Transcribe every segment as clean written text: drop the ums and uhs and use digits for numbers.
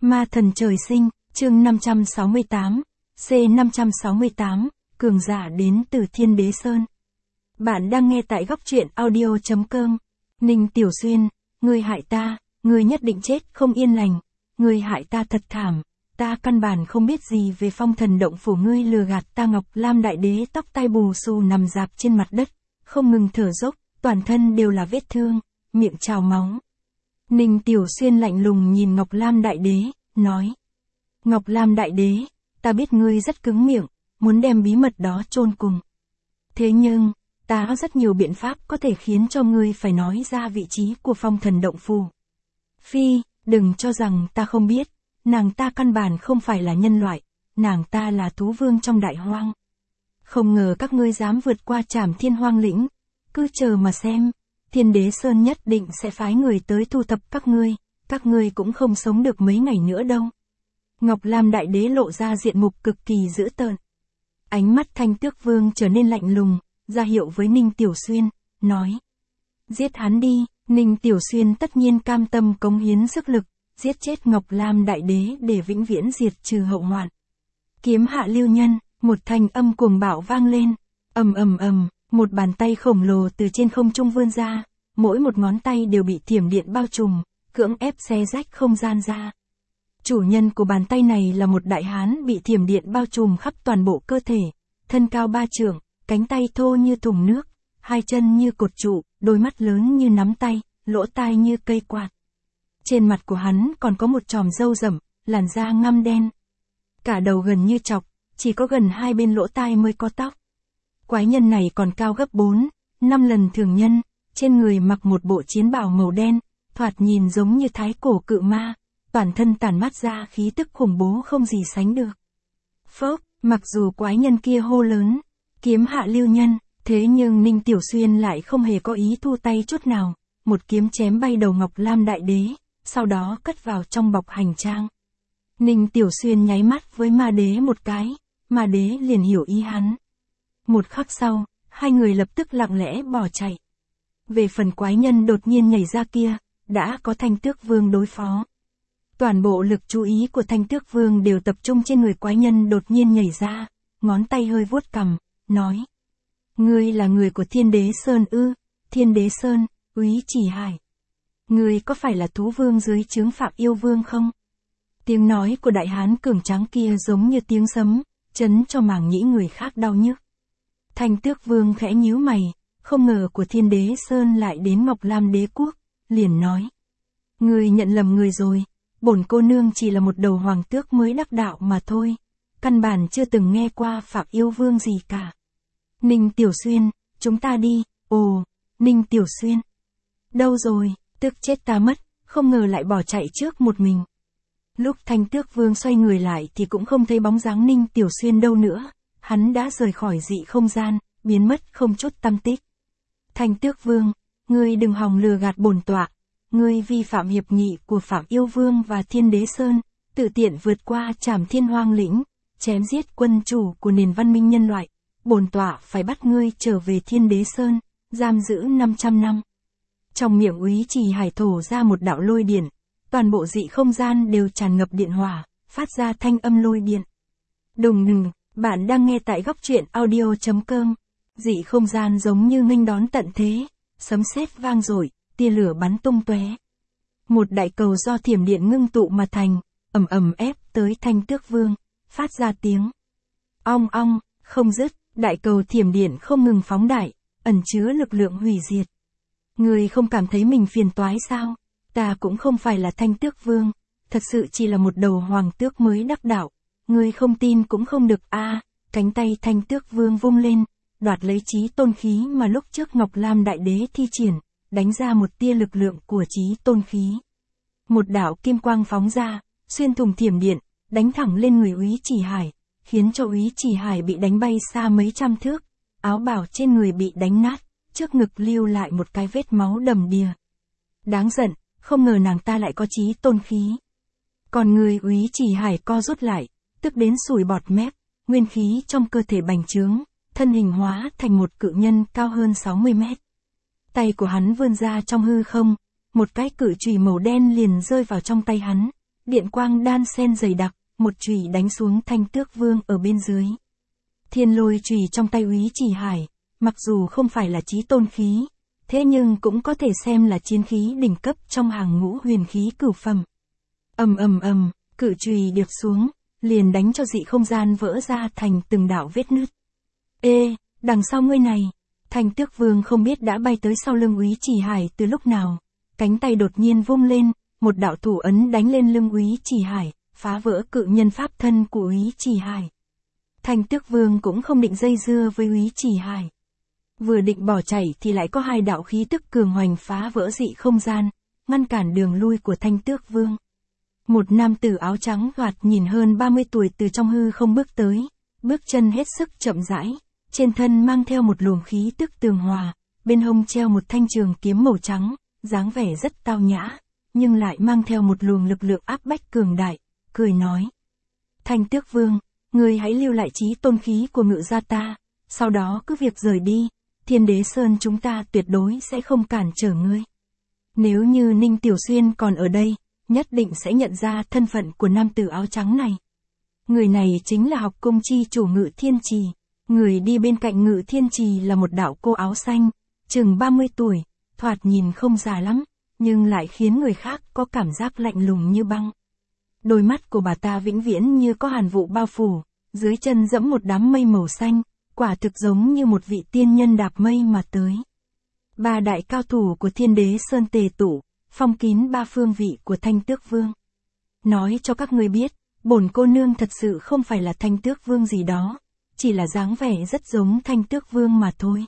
Ma thần trời sinh, chương 568, C568, cường giả đến từ Thiên Đế Sơn. Bạn đang nghe tại góc truyện audio.com. Ninh Tiểu Xuyên, ngươi hại ta, ngươi nhất định chết không yên lành, ngươi hại ta thật thảm, ta căn bản không biết gì về Phong Thần Động Phủ, ngươi lừa gạt ta. Ngọc Lam Đại Đế tóc tai bù xù nằm rạp trên mặt đất, không ngừng thở dốc, toàn thân đều là vết thương, miệng trào máu. Ninh Tiểu Xuyên lạnh lùng nhìn Ngọc Lam Đại Đế, nói. Ngọc Lam Đại Đế, ta biết ngươi rất cứng miệng, muốn đem bí mật đó chôn cùng. Thế nhưng, ta có rất nhiều biện pháp có thể khiến cho ngươi phải nói ra vị trí của Phong Thần Động Phủ. Phi, đừng cho rằng ta không biết, nàng ta căn bản không phải là nhân loại, nàng ta là thú vương trong đại hoang. Không ngờ các ngươi dám vượt qua Trảm Thiên Hoang lĩnh, cứ chờ mà xem, Thiên Đế Sơn nhất định sẽ phái người tới thu thập các ngươi cũng không sống được mấy ngày nữa đâu. Ngọc Lam Đại Đế lộ ra diện mục cực kỳ dữ tợn. Ánh mắt Thanh Tước Vương trở nên lạnh lùng, ra hiệu với Ninh Tiểu Xuyên, nói. Giết hắn đi. Ninh Tiểu Xuyên tất nhiên cam tâm cống hiến sức lực, giết chết Ngọc Lam Đại Đế để vĩnh viễn diệt trừ hậu hoạn. Kiếm hạ lưu nhân, một thanh âm cuồng bạo vang lên, ầm ầm ầm, một bàn tay khổng lồ từ trên không trung vươn ra, mỗi một ngón tay đều bị thiểm điện bao trùm, cưỡng ép xé rách không gian ra. Chủ nhân của bàn tay này là một đại hán bị thiểm điện bao trùm khắp toàn bộ cơ thể, thân cao 3 trượng, cánh tay thô như thùng nước, hai chân như cột trụ, đôi mắt lớn như nắm tay, lỗ tai như cây quạt. Trên mặt của hắn còn có một chòm râu rậm, làn da ngăm đen. Cả đầu gần như chọc, chỉ có gần hai bên lỗ tai mới có tóc. Quái nhân này còn cao gấp 4, 5 lần thường nhân, trên người mặc một bộ chiến bào màu đen, thoạt nhìn giống như thái cổ cự ma, toàn thân tản mát ra khí tức khủng bố không gì sánh được. Phốc, mặc dù quái nhân kia hô lớn, kiếm hạ lưu nhân, thế nhưng Ninh Tiểu Xuyên lại không hề có ý thu tay chút nào, một kiếm chém bay đầu Ngọc Lam Đại Đế, sau đó cất vào trong bọc hành trang. Ninh Tiểu Xuyên nháy mắt với Ma Đế một cái, Ma Đế liền hiểu ý hắn. Một khắc sau, hai người lập tức lặng lẽ bỏ chạy. Về phần quái nhân đột nhiên nhảy ra kia, đã có Thanh Tước Vương đối phó. Toàn bộ lực chú ý của Thanh Tước Vương đều tập trung trên người quái nhân đột nhiên nhảy ra, ngón tay hơi vuốt cằm, nói. Ngươi là người của Thiên Đế Sơn ư? Thiên Đế Sơn, Úy Chỉ Hải. Ngươi có phải là thú vương dưới trướng Phạm Yêu Vương không? Tiếng nói của đại hán cường tráng kia giống như tiếng sấm, chấn cho màng nhĩ người khác đau nhức. Thanh Tước Vương khẽ nhíu mày, không ngờ của Thiên Đế Sơn lại đến Ngọc Lam Đế Quốc, liền nói. Ngươi nhận lầm người rồi, bổn cô nương chỉ là một đầu hoàng tước mới đắc đạo mà thôi, căn bản chưa từng nghe qua Phạm Yêu Vương gì cả. Ninh Tiểu Xuyên, chúng ta đi. Ồ, Ninh Tiểu Xuyên. Đâu rồi, tức chết ta mất, không ngờ lại bỏ chạy trước một mình. Lúc Thanh Tước Vương xoay người lại thì cũng không thấy bóng dáng Ninh Tiểu Xuyên đâu nữa, hắn đã rời khỏi dị không gian, biến mất không chút tăm tích. Thanh Tước Vương, ngươi đừng hòng lừa gạt bổn tọa, ngươi vi phạm hiệp nghị của Phạm Yêu Vương và Thiên Đế Sơn, tự tiện vượt qua Trảm Thiên Hoang lĩnh, chém giết quân chủ của nền văn minh nhân loại. Bổn tọa phải bắt ngươi trở về Thiên Đế Sơn, giam giữ 500 năm. Trong miệng Úy Chỉ Hải thổ ra một đạo lôi điện, toàn bộ dị không gian đều tràn ngập điện hỏa, phát ra thanh âm lôi điện. Đùng đùng, bạn đang nghe tại góc truyện audio.com. Dị không gian giống như nghênh đón tận thế, sấm sét vang dội, tia lửa bắn tung tóe. Một đại cầu do thiểm điện ngưng tụ mà thành, ầm ầm ép tới Thanh Tước Vương, phát ra tiếng ong ong, không dứt. Đại cầu thiểm điện không ngừng phóng đại, ẩn chứa lực lượng hủy diệt. Ngươi không cảm thấy mình phiền toái sao? Ta cũng không phải là Thanh Tước Vương, thật sự chỉ là một đầu hoàng tước mới đắc đạo. Ngươi không tin cũng không được a. Cánh tay Thanh Tước Vương vung lên, đoạt lấy chí tôn khí mà lúc trước Ngọc Lam Đại Đế thi triển, đánh ra một tia lực lượng của chí tôn khí. Một đạo kim quang phóng ra, xuyên thủng thiểm điện, đánh thẳng lên người Úy Chỉ Hải, khiến cho Úy Chỉ Hải bị đánh bay xa mấy trăm thước, áo bào trên người bị đánh nát, trước ngực lưu lại một cái vết máu đầm đìa. Đáng giận, không ngờ nàng ta lại có chí tôn khí. Còn người Úy Chỉ Hải co rút lại, tức đến sùi bọt mép, nguyên khí trong cơ thể bành trướng, thân hình hóa thành một cự nhân cao hơn 60 mét. Tay của hắn vươn ra trong hư không, một cái cự chùy màu đen liền rơi vào trong tay hắn, điện quang đan xen dày đặc, một chùy đánh xuống Thanh Tước Vương ở bên dưới. Thiên lôi chùy trong tay Úy Chỉ Hải, mặc dù không phải là chí tôn khí, thế nhưng cũng có thể xem là chiến khí đỉnh cấp trong hàng ngũ huyền khí cửu phẩm. Ầm ầm ầm, cự chùy điệp xuống, liền đánh cho dị không gian vỡ ra thành từng đạo vết nứt. Ê, đằng sau ngươi này, Thanh Tước Vương không biết đã bay tới sau lưng Úy Chỉ Hải từ lúc nào, cánh tay đột nhiên vung lên, một đạo thủ ấn đánh lên lưng Úy Chỉ Hải, phá vỡ cự nhân pháp thân của Úy Chỉ Hải. Thanh Tước Vương cũng không định dây dưa với Úy Chỉ Hải. Vừa định bỏ chạy thì lại có hai đạo khí tức cường hoành phá vỡ dị không gian, ngăn cản đường lui của Thanh Tước Vương. Một nam tử áo trắng gạt nhìn hơn 30 tuổi từ trong hư không bước tới, bước chân hết sức chậm rãi, trên thân mang theo một luồng khí tức tường hòa, bên hông treo một thanh trường kiếm màu trắng, dáng vẻ rất tao nhã, nhưng lại mang theo một luồng lực lượng áp bách cường đại, cười nói. Thanh Tước Vương, ngươi hãy lưu lại chí tôn khí của Ngự gia ta, sau đó cứ việc rời đi, Thiên Đế Sơn chúng ta tuyệt đối sẽ không cản trở ngươi. Nếu như Ninh Tiểu Xuyên còn ở đây, nhất định sẽ nhận ra thân phận của nam tử áo trắng này. Người này chính là học cung chi chủ Ngự Thiên Trì. Người đi bên cạnh Ngự Thiên Trì là một đạo cô áo xanh, chừng 30 tuổi, thoạt nhìn không già lắm, nhưng lại khiến người khác có cảm giác lạnh lùng như băng. Đôi mắt của bà ta vĩnh viễn như có hàn vụ bao phủ, dưới chân dẫm một đám mây màu xanh, quả thực giống như một vị tiên nhân đạp mây mà tới. Ba đại cao thủ của Thiên Đế Sơn tề tụ, phong kín ba phương vị của Thanh Tước Vương. Nói cho các ngươi biết, bổn cô nương thật sự không phải là Thanh Tước Vương gì đó, chỉ là dáng vẻ rất giống Thanh Tước Vương mà thôi.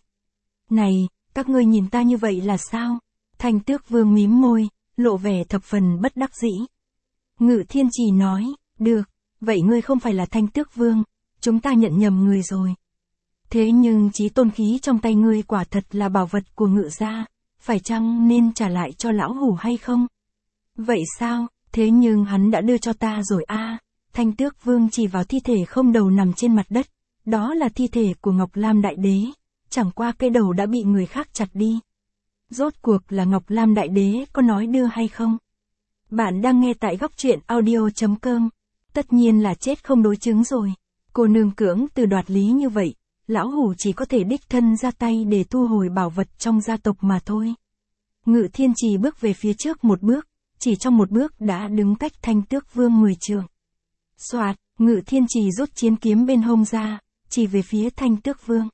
Này, các ngươi nhìn ta như vậy là sao? Thanh Tước Vương mím môi, lộ vẻ thập phần bất đắc dĩ. Ngự Thiên Trì nói, được, vậy ngươi không phải là Thanh Tước Vương, chúng ta nhận nhầm người rồi. Thế nhưng chí tôn khí trong tay ngươi quả thật là bảo vật của Ngự gia, phải chăng nên trả lại cho lão hủ hay không? Vậy sao, thế nhưng hắn đã đưa cho ta rồi a. Thanh Tước Vương chỉ vào thi thể không đầu nằm trên mặt đất, đó là thi thể của Ngọc Lam Đại Đế, chẳng qua cái đầu đã bị người khác chặt đi. Rốt cuộc là Ngọc Lam Đại Đế có nói đưa hay không? Bạn đang nghe tại góc truyện audio.com. Tất nhiên là chết không đối chứng rồi. Cô nương cưỡng từ đoạt lý như vậy, lão hủ chỉ có thể đích thân ra tay để thu hồi bảo vật trong gia tộc mà thôi. Ngự Thiên Trì bước về phía trước một bước, chỉ trong một bước đã đứng cách Thanh Tước Vương 10 trượng. Soạt, Ngự Thiên Trì rút chiến kiếm bên hông ra, chỉ về phía Thanh Tước Vương.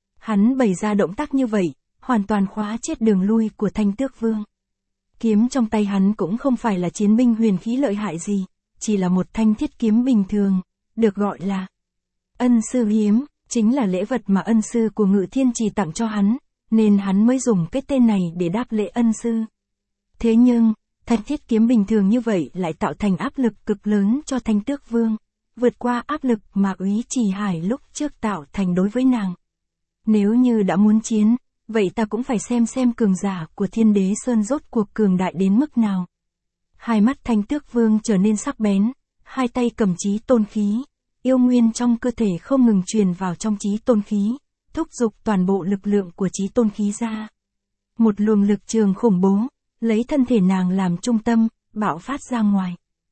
Hắn bày ra động tác như vậy, hoàn toàn khóa chết đường lui của Thanh Tước Vương. Kiếm trong tay hắn cũng không phải là chiến binh huyền khí lợi hại gì, chỉ là một thanh thiết kiếm bình thường, được gọi là ân sư hiếm, chính là lễ vật mà ân sư của Ngự Thiên Trì tặng cho hắn, nên hắn mới dùng cái tên này để đáp lễ ân sư. Thế nhưng, thanh thiết kiếm bình thường như vậy lại tạo thành áp lực cực lớn cho Thanh Tước Vương, vượt qua áp lực mà Úy Chỉ Hải lúc trước tạo thành đối với nàng. Nếu như đã muốn chiến, vậy ta cũng phải xem cường giả của Thiên Đế Sơn rốt cuộc cường đại đến mức nào. Hai mắt Thanh Tước Vương trở nên sắc bén, hai tay cầm chí tôn khí, yêu nguyên trong cơ thể không ngừng truyền vào trong chí tôn khí, thúc giục toàn bộ lực lượng của chí tôn khí ra. Một luồng lực trường khủng bố, lấy thân thể nàng làm trung tâm, bạo phát ra ngoài.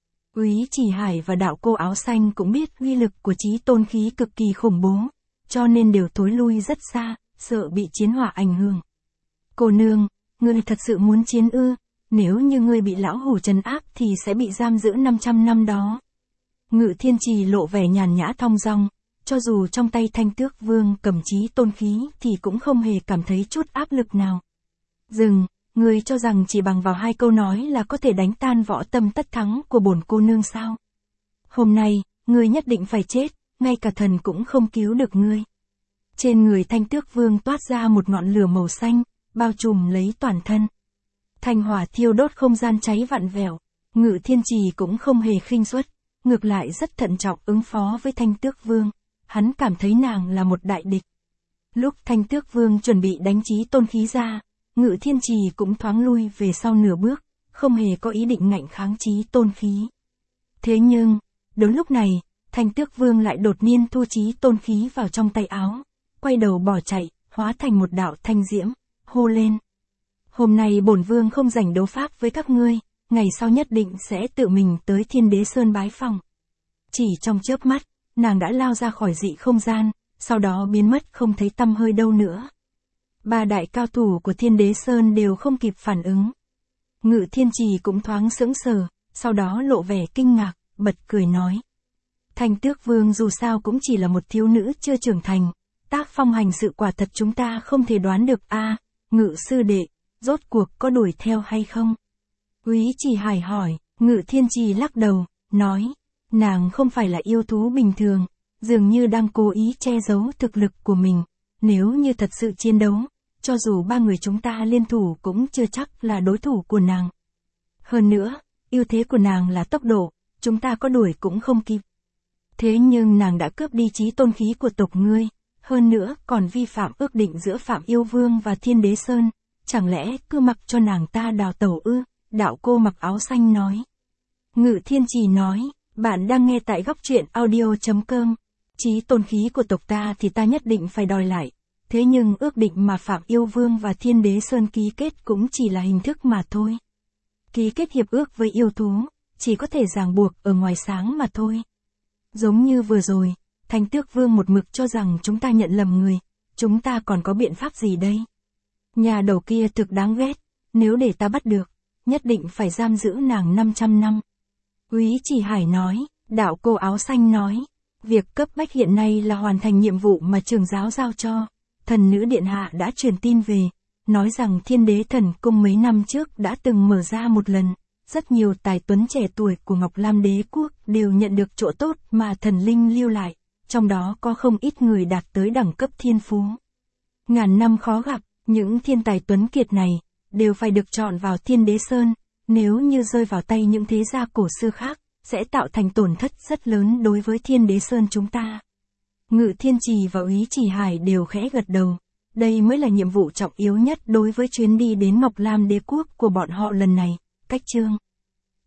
Úy Chỉ Hải và đạo cô áo xanh cũng biết uy lực của chí tôn khí cực kỳ khủng bố, cho nên đều thối lui rất xa, sợ bị chiến hỏa ảnh hưởng. Cô nương, ngươi thật sự muốn chiến ư? Nếu như ngươi bị lão hủ trấn áp thì sẽ bị giam giữ 500 năm đó. Ngự Thiên Trì lộ vẻ nhàn nhã thong dong, cho dù trong tay Thanh Tước Vương cầm chí tôn khí thì cũng không hề cảm thấy chút áp lực nào. Dừng, ngươi cho rằng chỉ bằng vào hai câu nói là có thể đánh tan võ tâm tất thắng của bổn cô nương sao? Hôm nay, ngươi nhất định phải chết, ngay cả thần cũng không cứu được ngươi. Trên người Thanh Tước Vương toát ra một ngọn lửa màu xanh, bao trùm lấy toàn thân. Thanh hỏa thiêu đốt không gian cháy vặn vẹo, Ngự Thiên Trì cũng không hề khinh suất, ngược lại rất thận trọng ứng phó với Thanh Tước Vương, hắn cảm thấy nàng là một đại địch. Lúc Thanh Tước Vương chuẩn bị đánh chí tôn khí ra, Ngự Thiên Trì cũng thoáng lui về sau nửa bước, không hề có ý định ngạnh kháng chí tôn khí. Thế nhưng, đúng lúc này, Thanh Tước Vương lại đột nhiên thu chí tôn khí vào trong tay áo, quay đầu bỏ chạy, hóa thành một đạo thanh diễm, hô lên. Hôm nay bổn vương không rảnh đấu pháp với các ngươi, ngày sau nhất định sẽ tự mình tới Thiên Đế Sơn bái phỏng. Chỉ trong chớp mắt, nàng đã lao ra khỏi dị không gian, sau đó biến mất không thấy tăm hơi đâu nữa. Ba đại cao thủ của Thiên Đế Sơn đều không kịp phản ứng. Ngự Thiên Trì cũng thoáng sững sờ, sau đó lộ vẻ kinh ngạc, bật cười nói. Thanh Tước Vương dù sao cũng chỉ là một thiếu nữ chưa trưởng thành, tác phong hành sự quả thật chúng ta không thể đoán được a. Ngự sư đệ, rốt cuộc có đuổi theo hay không? Úy Chỉ Hải hỏi. Ngự Thiên Trì lắc đầu, nói, nàng không phải là yêu thú bình thường, dường như đang cố ý che giấu thực lực của mình, nếu như thật sự chiến đấu, cho dù ba người chúng ta liên thủ cũng chưa chắc là đối thủ của nàng. Hơn nữa, ưu thế của nàng là tốc độ, chúng ta có đuổi cũng không kịp. Thế nhưng nàng đã cướp đi chí tôn khí của tộc ngươi, hơn nữa còn vi phạm ước định giữa Phạm Yêu Vương và Thiên Đế Sơn, chẳng lẽ cứ mặc cho nàng ta đào tẩu ư? Đạo cô mặc áo xanh nói. Ngự Thiên Trì nói, bạn đang nghe tại góc truyện audio.com. Chí tôn khí của tộc ta thì ta nhất định phải đòi lại. Thế nhưng ước định mà Phạm Yêu Vương và Thiên Đế Sơn ký kết cũng chỉ là hình thức mà thôi. Ký kết hiệp ước với yêu thú, chỉ có thể ràng buộc ở ngoài sáng mà thôi. Giống như vừa rồi, Thanh Tước Vương một mực cho rằng chúng ta nhận lầm người, chúng ta còn có biện pháp gì đây? Nhà đầu kia thực đáng ghét, nếu để ta bắt được, nhất định phải giam giữ nàng 500 năm. Úy Chỉ Hải nói, đạo cô áo xanh nói, việc cấp bách hiện nay là hoàn thành nhiệm vụ mà trưởng giáo giao cho. Thần nữ điện hạ đã truyền tin về, nói rằng Thiên Đế Thần Cung mấy năm trước đã từng mở ra một lần, rất nhiều tài tuấn trẻ tuổi của Ngọc Lam Đế Quốc đều nhận được chỗ tốt mà thần linh lưu lại, trong đó có không ít người đạt tới đẳng cấp thiên phú. Ngàn năm khó gặp, những thiên tài tuấn kiệt này, đều phải được chọn vào Thiên Đế Sơn, nếu như rơi vào tay những thế gia cổ xưa khác, sẽ tạo thành tổn thất rất lớn đối với Thiên Đế Sơn chúng ta. Ngự Thiên Trì và Úy Chỉ Hải đều khẽ gật đầu, đây mới là nhiệm vụ trọng yếu nhất đối với chuyến đi đến Ngọc Lam Đế Quốc của bọn họ lần này. Cách chương